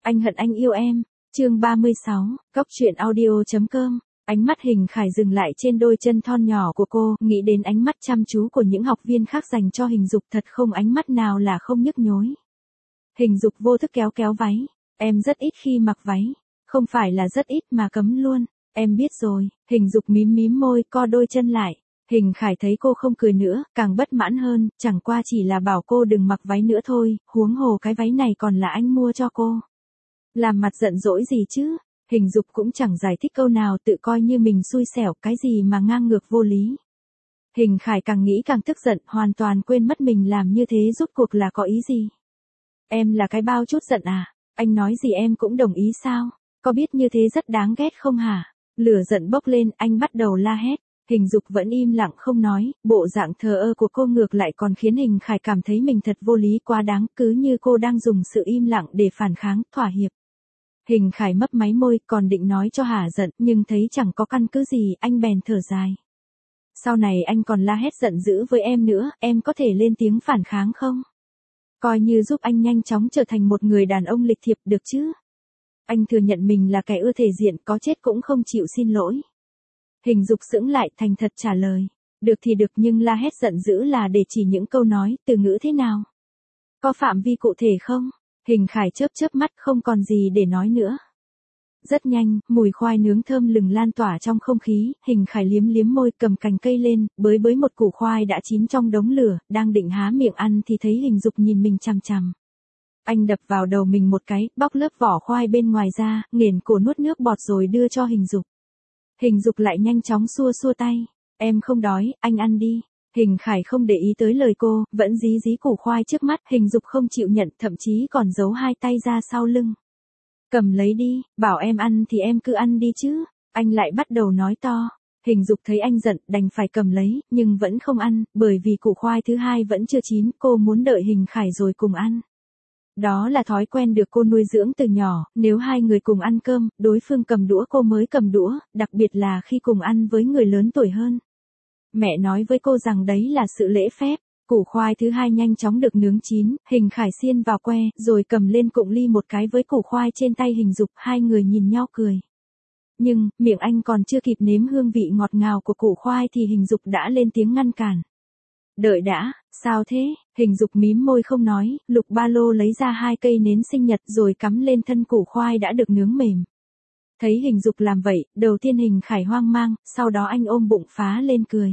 Anh hận anh yêu em. Chương 36, Cóc truyện audio.com. Ánh mắt Hình Khải dừng lại trên đôi chân thon nhỏ của cô, nghĩ đến ánh mắt chăm chú của những học viên khác dành cho Hình Dục, thật không ánh mắt nào là không nhức nhối. Hình Dục vô thức kéo kéo váy. Em rất ít khi mặc váy. Không phải là rất ít mà cấm luôn. Em biết rồi. Hình Dục mím mím môi, co đôi chân lại. Hình Khải thấy cô không cười nữa, càng bất mãn hơn, chẳng qua chỉ là bảo cô đừng mặc váy nữa thôi, huống hồ cái váy này còn là anh mua cho cô. Làm mặt giận dỗi gì chứ? Hình Dục cũng chẳng giải thích câu nào, tự coi như mình xui xẻo, cái gì mà ngang ngược vô lý. Hình Khải càng nghĩ càng tức giận, hoàn toàn quên mất mình làm như thế rốt cuộc là có ý gì. Em là cái bao chút giận à? Anh nói gì em cũng đồng ý sao? Có biết như thế rất đáng ghét không hả? Lửa giận bốc lên, anh bắt đầu la hét. Hình Dục vẫn im lặng không nói, bộ dạng thờ ơ của cô ngược lại còn khiến Hình Khải cảm thấy mình thật vô lý quá đáng, cứ như cô đang dùng sự im lặng để phản kháng, thỏa hiệp. Hình Khải mấp máy môi, còn định nói cho hả giận, nhưng thấy chẳng có căn cứ gì, anh bèn thở dài. Sau này anh còn la hét giận dữ với em nữa, em có thể lên tiếng phản kháng không? Coi như giúp anh nhanh chóng trở thành một người đàn ông lịch thiệp được chứ? Anh thừa nhận mình là kẻ ưa thể diện, có chết cũng không chịu xin lỗi. Hình Dục sững lại, thành thật trả lời. Được thì được, nhưng la hét giận dữ là để chỉ những câu nói, từ ngữ thế nào? Có phạm vi cụ thể không? Hình Khải chớp chớp mắt, không còn gì để nói nữa. Rất nhanh, mùi khoai nướng thơm lừng lan tỏa trong không khí, Hình Khải liếm liếm môi, cầm cành cây lên, bới bới một củ khoai đã chín trong đống lửa, đang định há miệng ăn thì thấy Hình Dục nhìn mình chằm chằm. Anh đập vào đầu mình một cái, bóc lớp vỏ khoai bên ngoài ra, nghển cổ nuốt nước bọt rồi đưa cho Hình Dục. Hình Dục lại nhanh chóng xua xua tay. Em không đói, anh ăn đi. Hình Khải không để ý tới lời cô, vẫn dí dí củ khoai trước mắt. Hình Dục không chịu nhận, thậm chí còn giấu hai tay ra sau lưng. Cầm lấy đi, bảo em ăn thì em cứ ăn đi chứ. Anh lại bắt đầu nói to. Hình Dục thấy anh giận, đành phải cầm lấy, nhưng vẫn không ăn, bởi vì củ khoai thứ hai vẫn chưa chín, cô muốn đợi Hình Khải rồi cùng ăn. Đó là thói quen được cô nuôi dưỡng từ nhỏ, nếu hai người cùng ăn cơm, đối phương cầm đũa cô mới cầm đũa, đặc biệt là khi cùng ăn với người lớn tuổi hơn. Mẹ nói với cô rằng đấy là sự lễ phép. Củ khoai thứ hai nhanh chóng được nướng chín, Hình Khải xiên vào que, rồi cầm lên cụng ly một cái với củ khoai trên tay Hình Dục, hai người nhìn nhau cười. Nhưng, miệng anh còn chưa kịp nếm hương vị ngọt ngào của củ khoai thì Hình Dục đã lên tiếng ngăn cản. Đợi đã, sao thế? Hình Dục mím môi không nói, lục ba lô lấy ra hai cây nến sinh nhật rồi cắm lên thân củ khoai đã được nướng mềm. Thấy Hình Dục làm vậy, đầu tiên Hình Khải hoang mang, sau đó anh ôm bụng phá lên cười.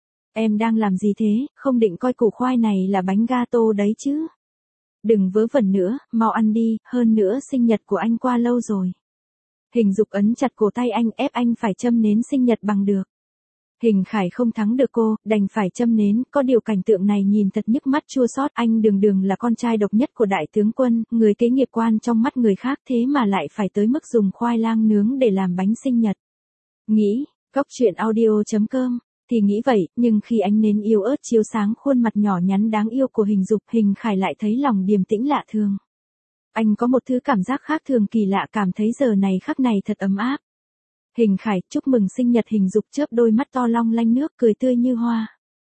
Em đang làm gì thế, không định coi củ khoai này là bánh gato đấy chứ? Đừng vớ vẩn nữa, mau ăn đi, hơn nữa sinh nhật của anh qua lâu rồi. Hình Dục ấn chặt cổ tay anh, ép anh phải châm nến sinh nhật bằng được. Hình Khải không thắng được cô, đành phải châm nến, có điều cảnh tượng này nhìn thật nhức mắt chua xót, anh đường là con trai độc nhất của đại tướng quân, người kế nghiệp quan trong mắt người khác, thế mà lại phải tới mức dùng khoai lang nướng để làm bánh sinh nhật. Nghĩ, Cóc truyện audio.com, thì nghĩ vậy, nhưng khi ánh nến yếu ớt chiếu sáng khuôn mặt nhỏ nhắn đáng yêu của Hình Dục, Hình Khải lại thấy lòng điềm tĩnh lạ thường. Anh có một thứ cảm giác khác thường kỳ lạ, cảm thấy giờ này khắc này thật ấm áp. Hình Khải, chúc mừng sinh nhật. Hình Dục chớp đôi mắt to long lanh nước, cười tươi như hoa.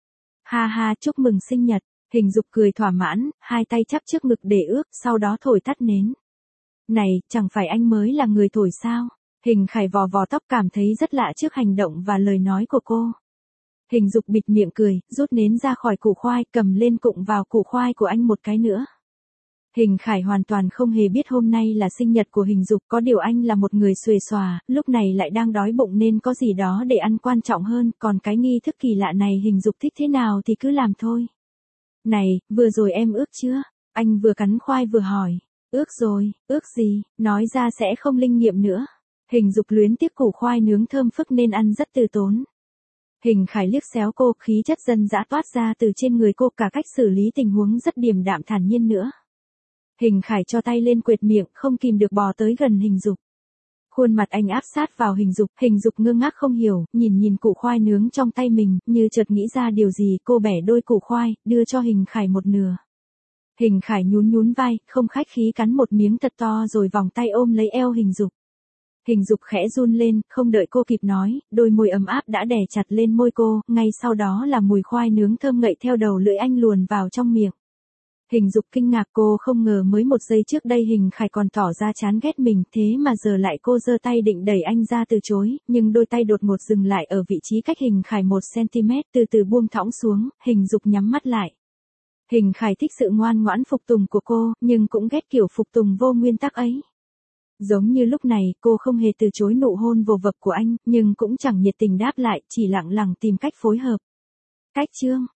Ha ha, chúc mừng sinh nhật. Hình Dục cười thỏa mãn, hai tay chắp trước ngực để ước, sau đó thổi tắt nến. Này, chẳng phải anh mới là người thổi sao? Hình Khải vò vò tóc, cảm thấy rất lạ trước hành động và lời nói của cô. Hình Dục bịt miệng cười, rút nến ra khỏi củ khoai, cầm lên cụng vào củ khoai của anh một cái nữa. Hình Khải hoàn toàn không hề biết hôm nay là sinh nhật của Hình Dục, có điều anh là một người xuề xòa, lúc này lại đang đói bụng nên có gì đó để ăn quan trọng hơn, còn cái nghi thức kỳ lạ này Hình Dục thích thế nào thì cứ làm thôi. Này, vừa rồi em ước chưa? Anh vừa cắn khoai vừa hỏi. Ước rồi, ước gì, nói ra sẽ không linh nghiệm nữa. Hình Dục luyến tiếc củ khoai nướng thơm phức nên ăn rất từ tốn. Hình Khải liếc xéo cô, khí chất dân dã toát ra từ trên người cô, cả cách xử lý tình huống rất điềm đạm thản nhiên nữa. Hình Khải cho tay lên quệt miệng, không kìm được bò tới gần Hình Dục. Khuôn mặt anh áp sát vào Hình Dục ngơ ngác không hiểu, nhìn củ khoai nướng trong tay mình, như chợt nghĩ ra điều gì, cô bẻ đôi củ khoai, đưa cho Hình Khải một nửa. Hình Khải nhún vai, không khách khí cắn một miếng thật to rồi vòng tay ôm lấy eo Hình Dục. Hình Dục khẽ run lên, không đợi cô kịp nói, đôi môi ấm áp đã đè chặt lên môi cô, ngay sau đó là mùi khoai nướng thơm ngậy theo đầu lưỡi anh luồn vào trong miệng. Hình Dục kinh ngạc, cô không ngờ mới một giây trước đây Hình Khải còn tỏ ra chán ghét mình, thế mà giờ lại cô giơ tay định đẩy anh ra từ chối, nhưng đôi tay đột ngột dừng lại ở vị trí cách Hình Khải 1 cm, từ từ buông thõng xuống, Hình Dục nhắm mắt lại. Hình Khải thích sự ngoan ngoãn phục tùng của cô, nhưng cũng ghét kiểu phục tùng vô nguyên tắc ấy. Giống như lúc này, cô không hề từ chối nụ hôn vồ vập của anh, nhưng cũng chẳng nhiệt tình đáp lại, chỉ lặng lặng tìm cách phối hợp. Cách chương